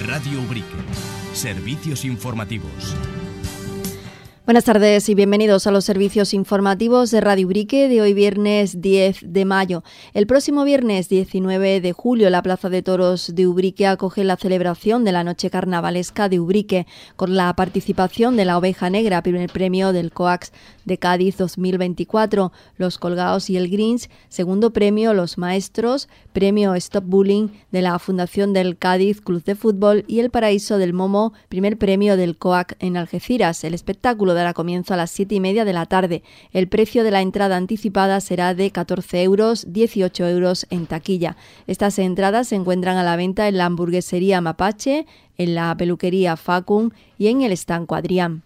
Radio Ubrique. Servicios informativos. Buenas tardes y bienvenidos a los servicios informativos de Radio Ubrique de hoy viernes 10 de mayo. El próximo viernes 19 de julio la Plaza de Toros de Ubrique acoge la celebración de la Noche Carnavalesca de Ubrique con la participación de la Oveja Negra, primer premio del COAX de Cádiz 2024, los Colgados y el Grinch, segundo premio los Maestros, premio Stop Bullying de la Fundación del Cádiz Club de Fútbol y el Paraíso del Momo, primer premio del COAC en Algeciras. El espectáculo dará comienzo a las 7:30 de la tarde. El precio de la entrada anticipada será de 14 euros, 18 euros en taquilla. Estas entradas se encuentran a la venta en la hamburguesería Mapache, en la peluquería Facum y en el estanco Adrián.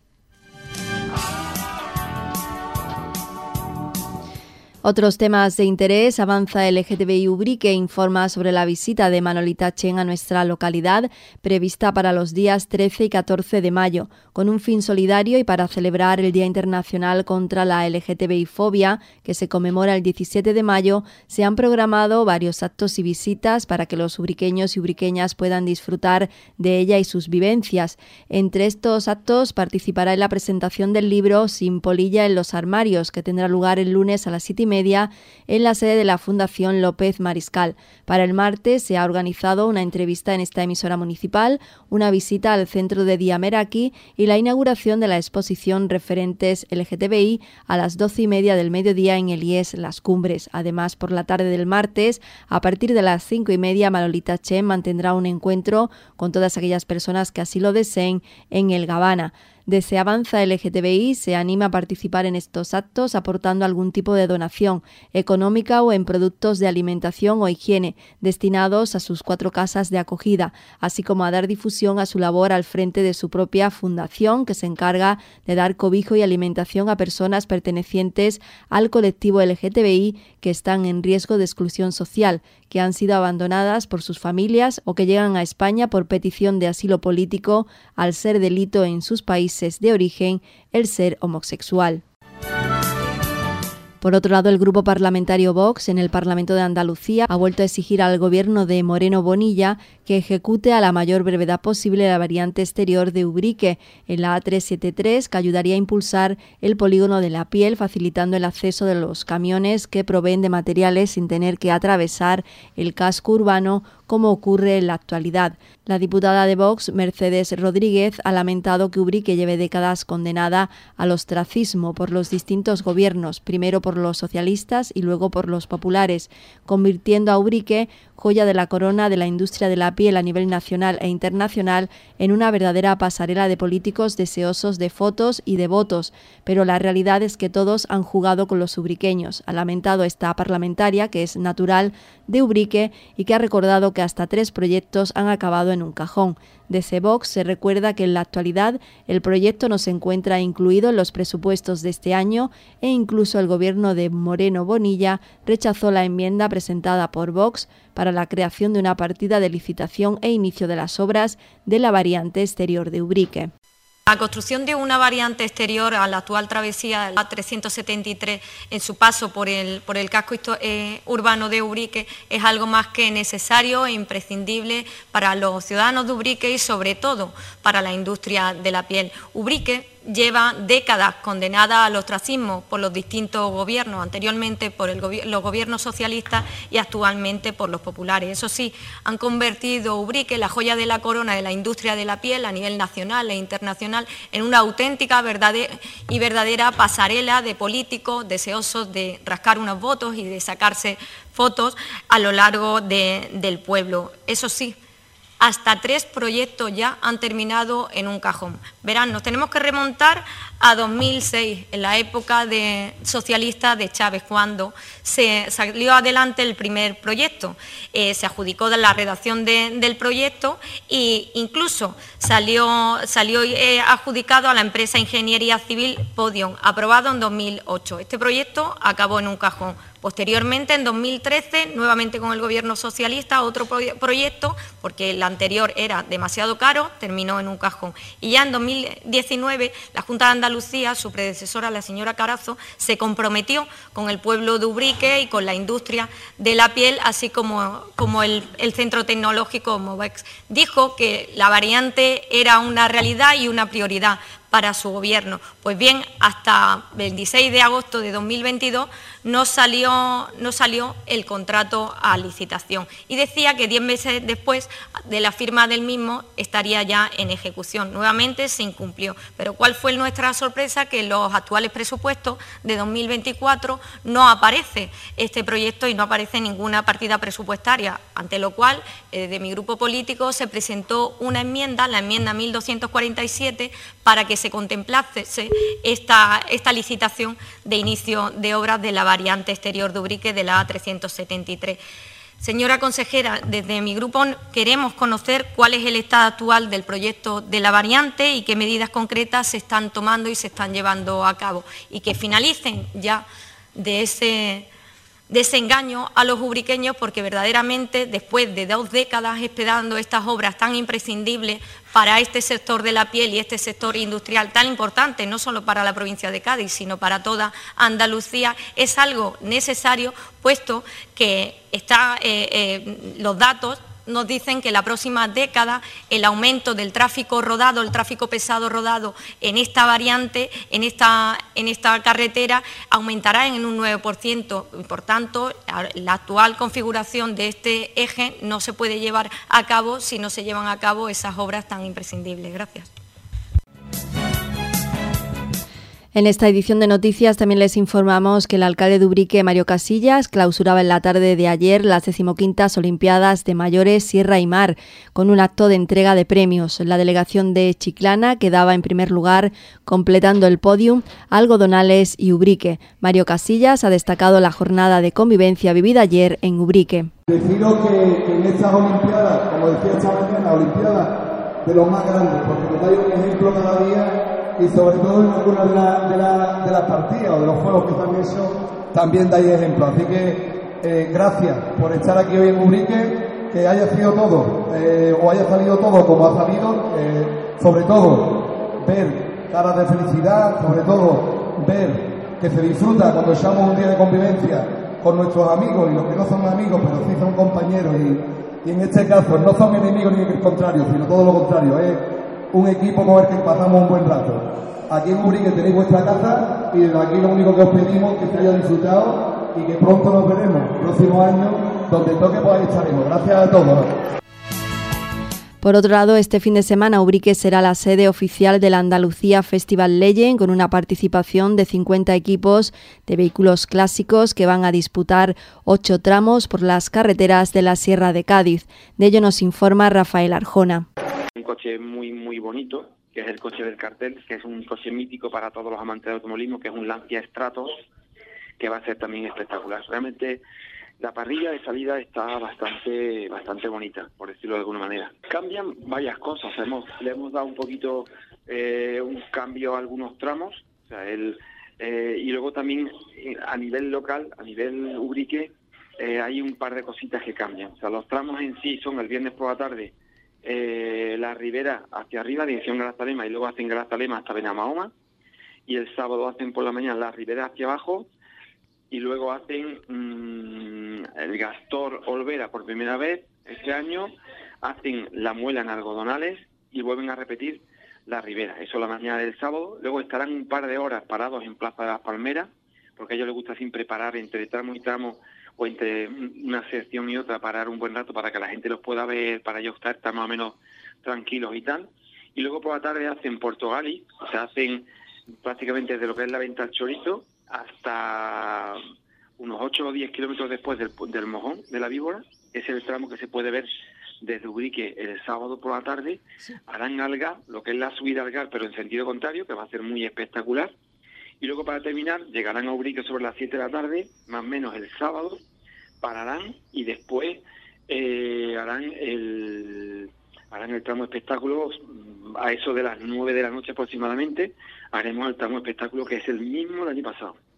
Otros temas de interés. Avanza LGTBI Ubrique informa sobre la visita de Manolita Chen a nuestra localidad, prevista para los días 13 y 14 de mayo, con un fin solidario y para celebrar el Día Internacional contra la LGTBI-fobia, que se conmemora el 17 de mayo, se han programado varios actos y visitas para que los ubriqueños y ubriqueñas puedan disfrutar de ella y sus vivencias. Entre estos actos participará en la presentación del libro Sin polilla en los armarios, que tendrá lugar el lunes a las 7:30 en la sede de la Fundación López Mariscal. Para el martes se ha organizado una entrevista en esta emisora municipal, una visita al centro de día Meraki y la inauguración de la exposición Referentes LGTBI a las 12:30 del mediodía en el IES Las Cumbres. Además, por la tarde del martes, a partir de las 5:30, Manolita Chen mantendrá un encuentro con todas aquellas personas que así lo deseen en el Gabana. Desde Avanza LGTBI se anima a participar en estos actos aportando algún tipo de donación económica o en productos de alimentación o higiene destinados a sus 4 casas de acogida, así como a dar difusión a su labor al frente de su propia fundación, que se encarga de dar cobijo y alimentación a personas pertenecientes al colectivo LGTBI que están en riesgo de exclusión social, que han sido abandonadas por sus familias o que llegan a España por petición de asilo político al ser delito en sus países de origen el ser homosexual. Por otro lado, el grupo parlamentario Vox en el Parlamento de Andalucía ha vuelto a exigir al gobierno de Moreno Bonilla que ejecute a la mayor brevedad posible la variante exterior de Ubrique en la A373, que ayudaría a impulsar el polígono de La Piel, facilitando el acceso de los camiones que proveen de materiales sin tener que atravesar el casco urbano como ocurre en la actualidad. La diputada de Vox, Mercedes Rodríguez, ha lamentado que Ubrique lleve décadas condenada al ostracismo por los distintos gobiernos, primero por los socialistas y luego por los populares, convirtiendo a Ubrique, joya de la corona de la industria de la piel a nivel nacional e internacional, en una verdadera pasarela de políticos deseosos de fotos y de votos. Pero la realidad es que todos han jugado con los ubriqueños. Ha lamentado esta parlamentaria, que es natural de Ubrique y que ha recordado que hasta 3 proyectos han acabado en un cajón. Desde Vox se recuerda que en la actualidad el proyecto no se encuentra incluido en los presupuestos de este año e incluso el gobierno de Moreno Bonilla rechazó la enmienda presentada por Vox para la creación de una partida de licitación e inicio de las obras de la variante exterior de Ubrique. La construcción de una variante exterior a la actual travesía A373 en su paso por el casco urbano de Ubrique es algo más que necesario e imprescindible para los ciudadanos de Ubrique y sobre todo para la industria de la piel. Ubrique lleva décadas condenada al ostracismo por los distintos gobiernos, anteriormente por los gobiernos socialistas y actualmente por los populares. Eso sí, han convertido Ubrique, la joya de la corona de la industria de la piel a nivel nacional e internacional, en una auténtica verdadera pasarela de políticos deseosos de rascar unos votos y de sacarse fotos a lo largo del pueblo. Eso sí, hasta 3 proyectos ya han terminado en un cajón. Verán, nos tenemos que remontar a 2006, en la época socialista de Chávez, cuando se salió adelante el primer proyecto. Se adjudicó la redacción del proyecto e incluso salió adjudicado a la empresa Ingeniería Civil Podium, aprobado en 2008. Este proyecto acabó en un cajón. Posteriormente, en 2013, nuevamente con el Gobierno socialista, otro proyecto, porque el anterior era demasiado caro, terminó en un cajón. Y ya en 2019, la Junta de Andalucía, su predecesora, la señora Carazo, se comprometió con el pueblo de Ubrique y con la industria de la piel, así como el Centro Tecnológico Movex. Dijo que la variante era una realidad y una prioridad para su gobierno. Pues bien, hasta el 26 de agosto de 2022 no salió el contrato a licitación y decía que 10 meses después de la firma del mismo estaría ya en ejecución. Nuevamente se incumplió. Pero ¿cuál fue nuestra sorpresa? Que en los actuales presupuestos de 2024 no aparece este proyecto y no aparece ninguna partida presupuestaria, ante lo cual de mi grupo político se presentó una enmienda, la enmienda 1247, para que se contemplase esta licitación de inicio de obras de la variante exterior de Ubrique de la A373. Señora consejera, desde mi grupo queremos conocer cuál es el estado actual del proyecto de la variante y qué medidas concretas se están tomando y se están llevando a cabo, y que finalicen ya de ese engaño a los ubriqueños, porque verdaderamente después de 2 décadas esperando estas obras tan imprescindibles para este sector de la piel y este sector industrial tan importante, no solo para la provincia de Cádiz, sino para toda Andalucía, es algo necesario, puesto que los datos nos dicen que en la próxima década el aumento del tráfico rodado, el tráfico pesado rodado en esta variante, en esta carretera, aumentará en un 9%. Y por tanto, la actual configuración de este eje no se puede llevar a cabo si no se llevan a cabo esas obras tan imprescindibles. Gracias. En esta edición de noticias también les informamos que el alcalde de Ubrique, Mario Casillas, clausuraba en la tarde de ayer las 15ª Olimpiadas de Mayores Sierra y Mar, con un acto de entrega de premios. La delegación de Chiclana quedaba en primer lugar, completando el podium Algodonales y Ubrique. Mario Casillas ha destacado la jornada de convivencia vivida ayer en Ubrique. Deciros que en estas Olimpiadas, como decía esta mañana, Olimpiadas de los más grandes, porque nos dais un ejemplo cada día, y sobre todo en algunas de las partidas o de los juegos que se han hecho, también dais ejemplo. Así que gracias por estar aquí hoy en Ubrique, que haya sido todo, o haya salido todo como ha salido, sobre todo ver caras de felicidad, sobre todo ver que se disfruta cuando echamos un día de convivencia con nuestros amigos, y los que no son amigos, pero sí son compañeros, y en este caso no son enemigos ni el contrario, sino todo lo contrario, un equipo con el que pasamos un buen rato. Aquí en Ubrique tenéis vuestra casa, y desde aquí lo único que os pedimos es que se haya disfrutado y que pronto nos veremos, próximo año, donde toque pues ahí estaremos. Gracias a todos. Por otro lado, este fin de semana Ubrique será la sede oficial del Andalucía Festival Legend, con una participación de 50 equipos de vehículos clásicos que van a disputar 8 tramos por las carreteras de la Sierra de Cádiz. De ello nos informa Rafael Arjona. Un coche muy muy bonito, que es el coche del cartel, que es un coche mítico para todos los amantes del automovilismo, que es un Lancia Stratos, que va a ser también espectacular. Realmente la parrilla de salida está bastante bonita, por decirlo de alguna manera. Cambian varias cosas, le hemos dado un poquito un cambio a algunos tramos, o sea, y luego también a nivel local, a nivel Ubrique, hay un par de cositas que cambian. O sea, los tramos en sí son el viernes por la tarde, la Ribera hacia arriba, dirección Grazalema, y luego hacen Grazalema hasta Benamahoma, y el sábado hacen por la mañana la Ribera hacia abajo, y luego hacen el Gastor Olvera por primera vez este año, hacen la Muela en Algodonales y vuelven a repetir la Ribera. Eso la mañana del sábado. Luego estarán un par de horas parados en Plaza de las Palmeras, porque a ellos les gusta siempre parar entre tramo y tramo, o entre una sección y otra, parar un buen rato para que la gente los pueda ver, para ellos estar más o menos tranquilos y tal. Y luego por la tarde hacen Puerto Gali, o sea, hacen prácticamente desde lo que es la Venta al Chorizo hasta unos 8 o 10 kilómetros después del Mojón de la Víbora. Es el tramo que se puede ver desde Ubrique el sábado por la tarde. Sí. Harán Algar, lo que es la subida al Algar, pero en sentido contrario, que va a ser muy espectacular. Y luego, para terminar, llegarán a Ubrique sobre las 7 de la tarde, más o menos el sábado, pararán y después harán el tramo espectáculo a eso de las 9 de la noche aproximadamente. Haremos el tramo espectáculo, que es el mismo del año pasado.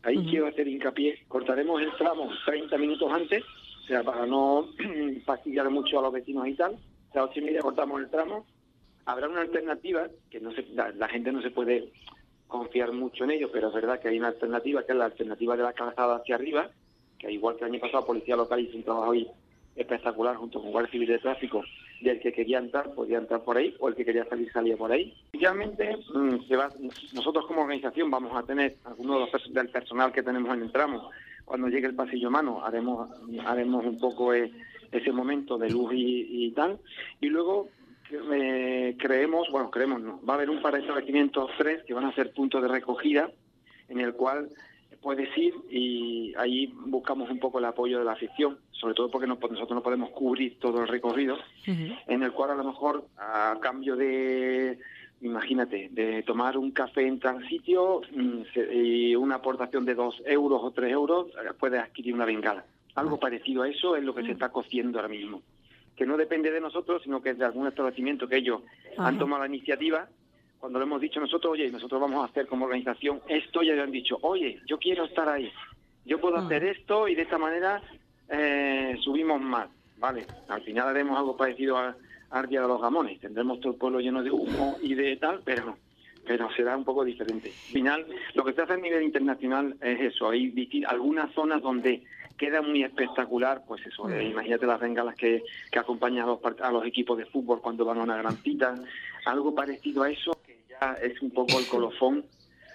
Ahí quiero hacer hincapié. Cortaremos el tramo 30 minutos antes, o sea, para no fastidiar mucho a los vecinos y tal. A las 8:30 cortamos el tramo. Habrá una alternativa, que no se, la gente no se puede confiar mucho en ello, pero es verdad que hay una alternativa, que es la alternativa de la calzada hacia arriba, que igual que el año pasado, Policía Local hizo un trabajo ahí espectacular junto con Guardia Civil de Tráfico, del que quería entrar, podía entrar por ahí, o el que quería salir, salía por ahí. Inicialmente, nosotros como organización vamos a tener algunos del personal que tenemos en el tramo. Cuando llegue el pasillo mano, haremos un poco ese momento de luz y tal, y luego creemos no, va a haber un par de establecimientos, 3, que van a ser puntos de recogida, en el cual puedes ir, y ahí buscamos un poco el apoyo de la afición, sobre todo porque nosotros no podemos cubrir todo el recorrido, en el cual a lo mejor a cambio de, imagínate, de tomar un café en tal sitio y una aportación de 2 euros o 3 euros, puedes adquirir una bengala. Algo parecido a eso es lo que se está cociendo ahora mismo, que no depende de nosotros, sino que es de algún establecimiento que ellos han tomado la iniciativa. Cuando le hemos dicho nosotros, oye, nosotros vamos a hacer como organización esto, ya le han dicho, oye, yo quiero estar ahí, yo puedo hacer esto, y de esta manera subimos más, ¿vale? Al final haremos algo parecido al Día de los Jamones, tendremos todo el pueblo lleno de humo y de tal, pero será un poco diferente. Al final, lo que se hace a nivel internacional es eso, hay algunas zonas donde queda muy espectacular, pues eso, imagínate las bengalas que acompañan a los equipos de fútbol cuando van a una gran cita, algo parecido a eso, que ya es un poco el colofón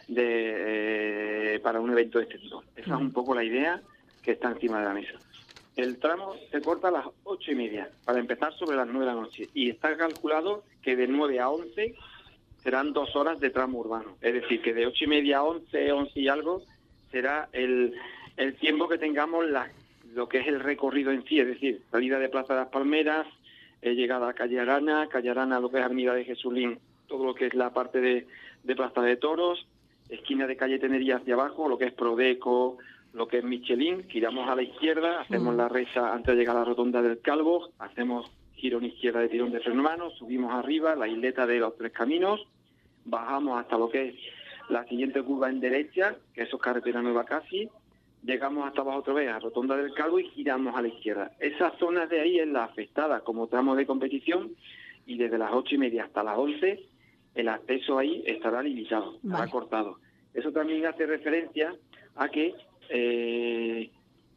para un evento de este tipo. Esa es un poco la idea que está encima de la mesa. El tramo se corta a las 8:30, para empezar sobre las 9 de la noche, y está calculado que de 9 a 11 serán 2 horas de tramo urbano, es decir, que de 8:30 a 11 y algo será el tiempo que tengamos lo que es el recorrido en sí, es decir, salida de Plaza de las Palmeras, llegada a Calle Arana, lo que es Avenida de Jesulín, todo lo que es la parte de Plaza de Toros, esquina de Calle Tenería hacia abajo, lo que es Prodeco, lo que es Michelin, giramos a la izquierda, hacemos la recta antes de llegar a la rotonda del Calvo, hacemos giro en izquierda de Tirón de Freno Mano, subimos arriba, la isleta de los 3 Caminos, bajamos hasta lo que es la siguiente curva en derecha, que eso es carretera nueva casi, llegamos hasta abajo otra vez a Rotonda del Calvo y giramos a la izquierda. Esa zona de ahí es la afectada como tramo de competición, y desde las 8:30 hasta las 11 el acceso ahí estará limitado, estará cortado. Eso también hace referencia a que el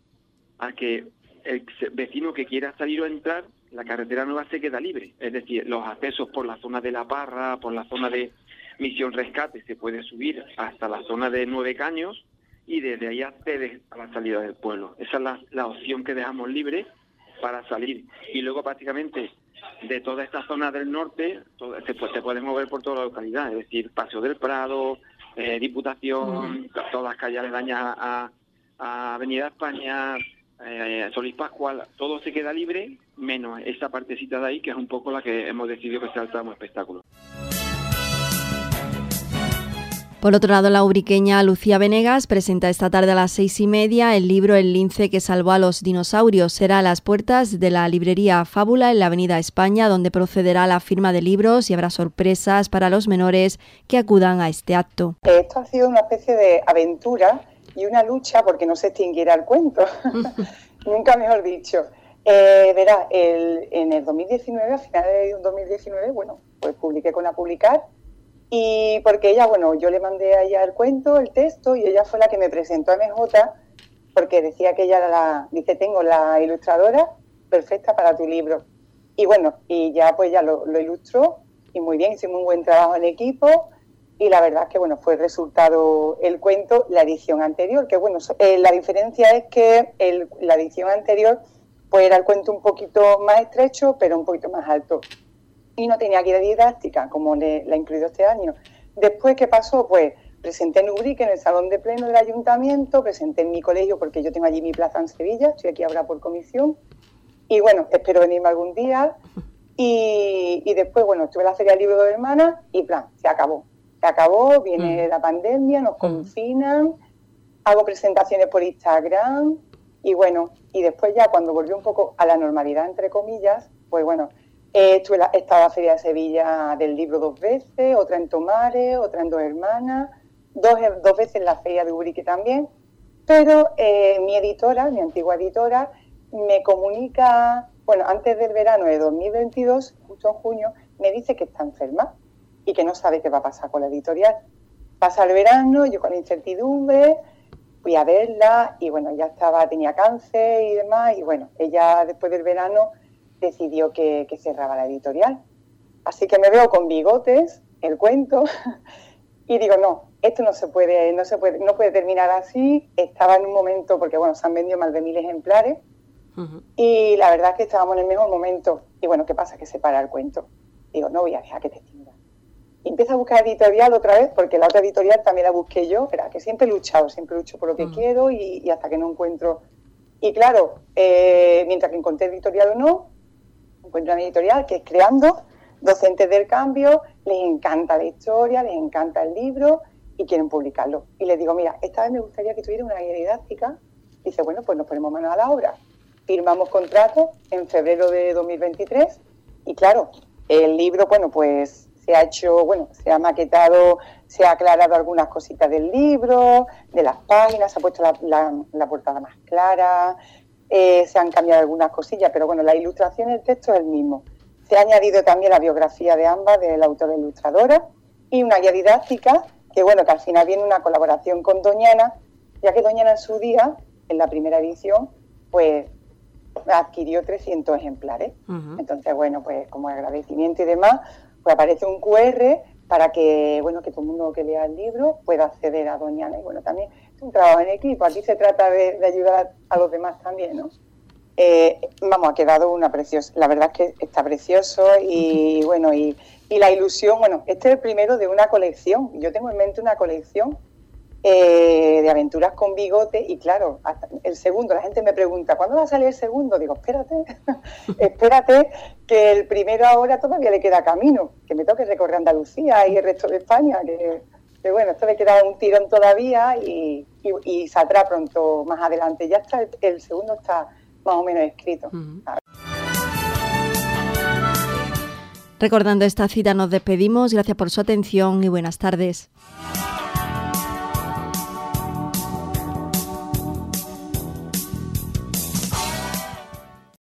vecino que quiera salir o entrar, la carretera nueva se queda libre. Es decir, los accesos por la zona de La Parra, por la zona de Misión Rescate, se puede subir hasta la zona de 9 Caños, y desde ahí accedes a la salida del pueblo. Esa es la opción que dejamos libre para salir. Y luego prácticamente de toda esta zona del norte te puedes mover por toda la localidad, es decir, Paseo del Prado, Diputación, todas las calles aledañas a Avenida España, Solís Pascual, todo se queda libre, menos esa partecita de ahí, que es un poco la que hemos decidido que sea el tramo espectáculo. Por otro lado, la ubriqueña Lucía Venegas presenta esta tarde a las 6:30 el libro El lince que salvó a los dinosaurios. Será a las puertas de la librería Fábula en la Avenida España, donde procederá la firma de libros y habrá sorpresas para los menores que acudan a este acto. Esto ha sido una especie de aventura y una lucha porque no se extinguiera el cuento, nunca mejor dicho. Verás, en el 2019, a finales de 2019, pues publiqué con Apublicar. Y porque ella, yo le mandé a ella el cuento, el texto, y ella fue la que me presentó a MJ, porque decía que ella era tengo la ilustradora perfecta para tu libro. Y ya pues ya lo ilustró, y muy bien, hizo muy buen trabajo en equipo, y la verdad es que, fue el resultado el cuento, la edición anterior, que la diferencia es que la edición anterior, pues era el cuento un poquito más estrecho, pero un poquito más alto. Y no tenía guía didáctica, como la he incluido este año. Después, ¿qué pasó? Pues presenté en Ubrique, en el Salón de Pleno del Ayuntamiento, presenté en mi colegio, porque yo tengo allí mi plaza en Sevilla, estoy aquí ahora por comisión, y espero venirme algún día. Y después, estuve en la Feria del Libro de Hermanas, y se acabó. Viene la pandemia, nos confinan, hago presentaciones por Instagram, y después ya cuando volvió un poco a la normalidad, entre comillas, pues he estado en la Feria de Sevilla del Libro 2 veces, otra en Tomares, otra en Dos Hermanas, dos veces en la Feria de Ubrique también, Pero mi editora, mi antigua editora, me comunica, bueno, antes del verano de 2022, justo en junio, me dice que está enferma y que no sabe qué va a pasar con la editorial. Pasa el verano, yo con la incertidumbre, fui a verla y bueno, ya tenía cáncer y demás, y bueno, ella después del verano decidió que cerraba la editorial. Así que me veo con Bigotes, el cuento, y digo, no, esto no puede terminar así. Estaba en un momento, porque bueno, se han vendido más de 1000 ejemplares, y la verdad es que estábamos en el mejor momento. Y bueno, ¿qué pasa? Que se para el cuento. Digo, no voy a dejar que te extinga. Y empiezo a buscar editorial otra vez, porque la otra editorial también la busqué yo, pero que siempre he luchado, siempre lucho por lo que quiero y hasta que no encuentro. Y claro, mientras que encontré editorial o no, encuentro una editorial que es Creando, docentes del cambio, les encanta la historia, les encanta el libro y quieren publicarlo. Y les digo, mira, esta vez me gustaría que tuviera una guía didáctica. Dice, bueno, pues nos ponemos manos a la obra. Firmamos contrato en febrero de 2023 y claro, el libro, bueno, pues se ha hecho, bueno, se ha maquetado, se ha aclarado algunas cositas del libro, de las páginas, se ha puesto la portada más clara, se han cambiado algunas cosillas, pero bueno, la ilustración y el texto es el mismo. Se ha añadido también la biografía de ambas, del autor e ilustradora, y una guía didáctica, que bueno, que al final viene una colaboración con Doñana, ya que Doñana en su día, en la primera edición, pues adquirió 300 ejemplares. Entonces, bueno, pues como agradecimiento y demás, pues aparece un QR para que, bueno, que todo el mundo que lea el libro pueda acceder a Doñana. Y bueno, también es un trabajo en equipo, aquí se trata de ayudar a los demás también, ¿no? Vamos, ha quedado una preciosa, la verdad es que está precioso y bueno, y la ilusión, bueno, este es el primero de una colección, yo tengo en mente una colección de aventuras con Bigote y claro, hasta el segundo, la gente me pregunta, ¿cuándo va a salir el segundo? Digo, espérate, que el primero ahora todavía le queda camino, que me toque recorrer Andalucía y el resto de España, que bueno, esto le queda un tirón todavía y saldrá pronto más adelante, ya está, el segundo está más o menos escrito. Recordando esta cita nos despedimos, gracias por su atención y buenas tardes.